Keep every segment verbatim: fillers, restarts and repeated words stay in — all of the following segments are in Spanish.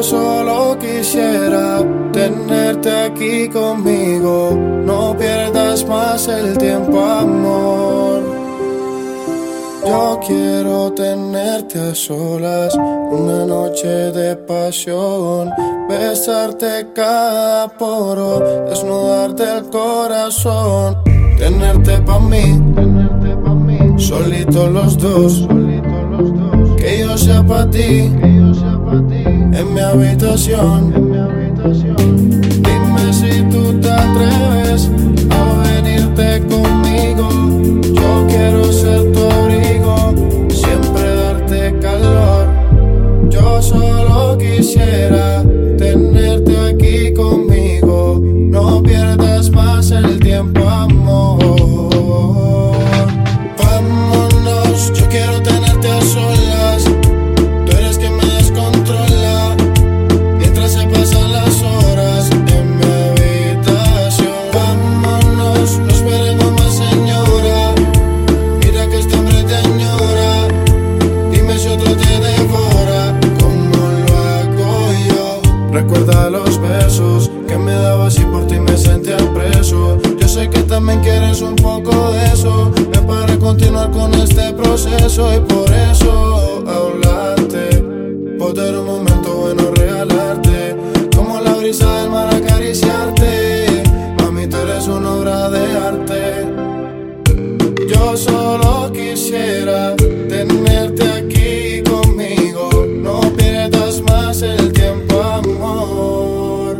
Yo solo quisiera tenerte aquí conmigo. No pierdas más el tiempo, amor. Yo quiero tenerte a solas, una noche de pasión, besarte cada poro, desnudarte el corazón, tenerte pa' mí, solitos los dos, que yo sea pa' ti, en mi habitación. Dime si tú te atreves a venirte conmigo. Yo quiero ser tu abrigo, siempre darte calor. Yo solo quisiera tenerte aquí conmigo. No pierdas más el tiempo, amor. Vámonos, yo quiero tenerte a solas. Tú eres quien me descontrola mientras se pasan las horas en mi habitación. Vámonos, no esperemos más, señora. Mira que este hombre te añora. Dime si otro te devora como lo hago yo. Recuerda los besos que me dabas y por ti me sentía preso. Yo sé que también quieres un poco de eso. Ven para continuar con este proceso y por eso hablarte, poder un momento bueno regalarte, como la brisa del mar acariciarte. Mami, tú eres una obra de arte. Yo solo quisiera tenerte aquí conmigo. No pierdas más el tiempo, amor.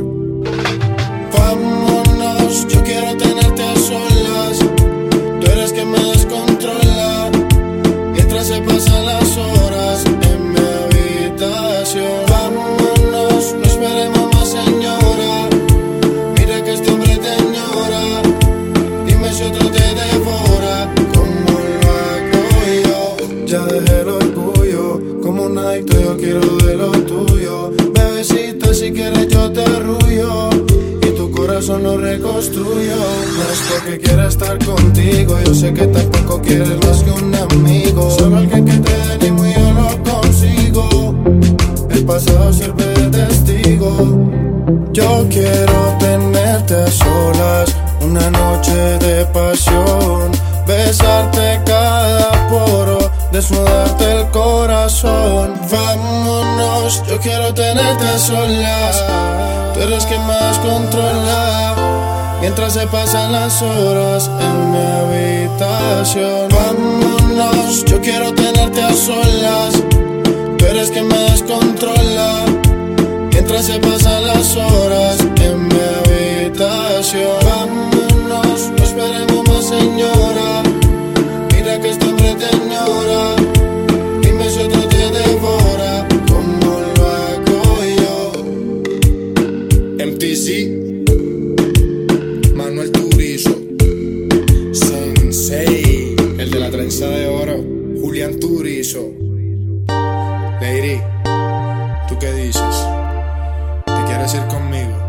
Vámonos, yo quiero tenerte a solas. Tú eres quien me descontrola mientras se pasan las horas en mi habitación. Vámonos, no esperemos más, señora. Mira que este hombre te añora. Dime si otro te devora como lo hago yo. Ya dejé el orgullo, como un adicto yo quiero de lo tuyo. Bebecita, si quieres yo te arrullo y tu corazón lo reconstruyo. No es porque quiera estar contigo, yo sé que tampoco quieres más que un amigo. Solo alguien que te animo y yo lo consigo. El pasado sirve de testigo. Yo quiero tenerte a solas, una noche de pasión, besarte cada poro, desnudarte el corazón. Vámonos, yo quiero tenerte a solas. Tú eres quien más controla mientras se pasan las horas en mi habitación. Vámonos, yo quiero tenerte a solas. Tú eres quien me descontrola mientras se pasan las horas en mi habitación. Vámonos, no esperemos más, señora. Mira que este hombre te añora. Dime si otro te devora como lo hago yo. M T C, Manuel Turizo, Sensei, el de la trenza de oro, Julián Turizo. Lady, ¿tú qué dices? ¿Te quieres ir conmigo?